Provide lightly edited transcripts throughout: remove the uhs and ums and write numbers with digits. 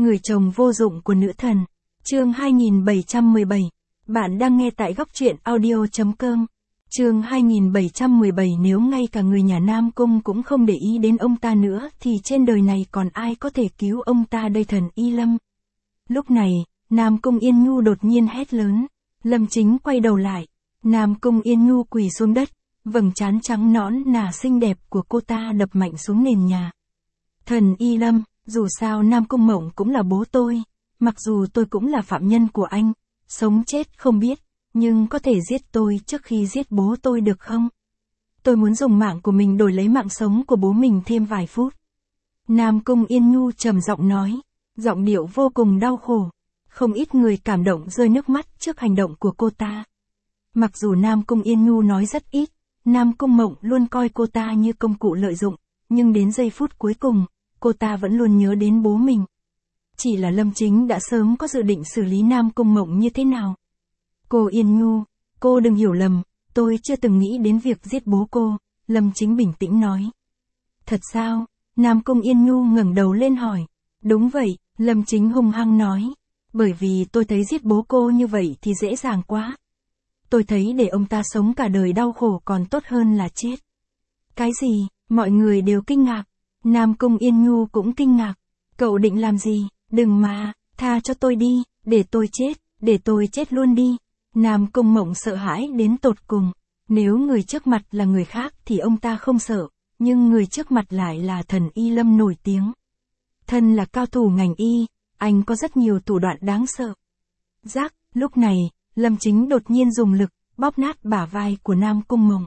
Người chồng vô dụng của nữ thần. Chương 2717. Bạn đang nghe tại góc truyện audio.com. Chương 2717. Nếu ngay cả người nhà Nam Cung cũng không để ý đến ông ta nữa thì trên đời này còn ai có thể cứu ông ta đây thần Y Lâm. Lúc này, Nam Cung Yên Nhu đột nhiên hét lớn. Lâm Chính quay đầu lại. Nam Cung Yên Nhu quỳ xuống đất, vầng trán trắng nõn nà xinh đẹp của cô ta đập mạnh xuống nền nhà. Thần Y Lâm, dù sao Nam Cung Mộng cũng là bố tôi, mặc dù tôi cũng là phạm nhân của anh, sống chết không biết, nhưng có thể giết tôi trước khi giết bố tôi được không? Tôi muốn dùng mạng của mình đổi lấy mạng sống của bố mình thêm vài phút. Nam Cung Yên Nhu trầm giọng nói, giọng điệu vô cùng đau khổ. Không ít người cảm động rơi nước mắt trước hành động của cô ta. Mặc dù Nam Cung Yên Nhu nói rất ít, Nam Cung Mộng luôn coi cô ta như công cụ lợi dụng, nhưng đến giây phút cuối cùng, cô ta vẫn luôn nhớ đến bố mình. Chỉ là Lâm Chính đã sớm có dự định xử lý Nam Cung Mộng như thế nào. Cô Yên Nhu, cô đừng hiểu lầm, tôi chưa từng nghĩ đến việc giết bố cô, Lâm Chính bình tĩnh nói. Thật sao? Nam Cung Yên Nhu ngẩng đầu lên hỏi. Đúng vậy, Lâm Chính hung hăng nói. Bởi vì tôi thấy giết bố cô như vậy thì dễ dàng quá. Tôi thấy để ông ta sống cả đời đau khổ còn tốt hơn là chết. Cái gì? Mọi người đều kinh ngạc. Nam Cung Yên Nhu cũng kinh ngạc. Cậu định làm gì? Đừng mà, tha cho tôi đi, để tôi chết luôn đi. Nam Cung Mộng sợ hãi đến tột cùng. Nếu người trước mặt là người khác thì ông ta không sợ, nhưng người trước mặt lại là thần Y Lâm nổi tiếng. Thân là cao thủ ngành y, anh có rất nhiều thủ đoạn đáng sợ. Rắc, lúc này, Lâm Chính đột nhiên dùng lực, bóp nát bả vai của Nam Cung Mộng.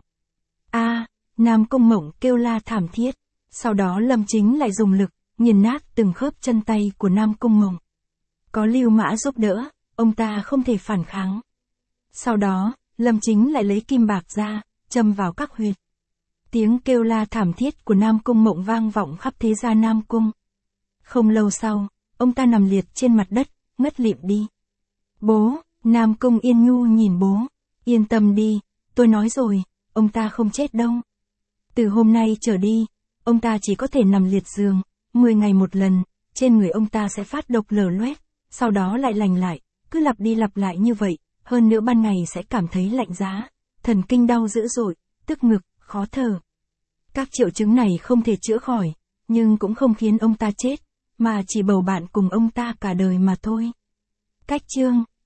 Nam Cung Mộng kêu la thảm thiết. Sau đó Lâm Chính lại dùng lực, nghiền nát từng khớp chân tay của Nam Cung Mộng. Có Lưu Mã giúp đỡ, ông ta không thể phản kháng. Sau đó, Lâm Chính lại lấy kim bạc ra, châm vào các huyệt. Tiếng kêu la thảm thiết của Nam Cung Mộng vang vọng khắp thế gia Nam Cung. Không lâu sau, ông ta nằm liệt trên mặt đất, ngất lịm đi. Bố, Nam Cung Yên Nhu nhìn bố. Yên tâm đi, tôi nói rồi, ông ta không chết đâu. Từ hôm nay trở đi, ông ta chỉ có thể nằm liệt giường, 10 ngày một lần, trên người ông ta sẽ phát độc lở loét, sau đó lại lành lại, cứ lặp đi lặp lại như vậy, hơn nữa ban ngày sẽ cảm thấy lạnh giá, thần kinh đau dữ dội, tức ngực, khó thở. Các triệu chứng này không thể chữa khỏi, nhưng cũng không khiến ông ta chết, mà chỉ bầu bạn cùng ông ta cả đời mà thôi. Cách chương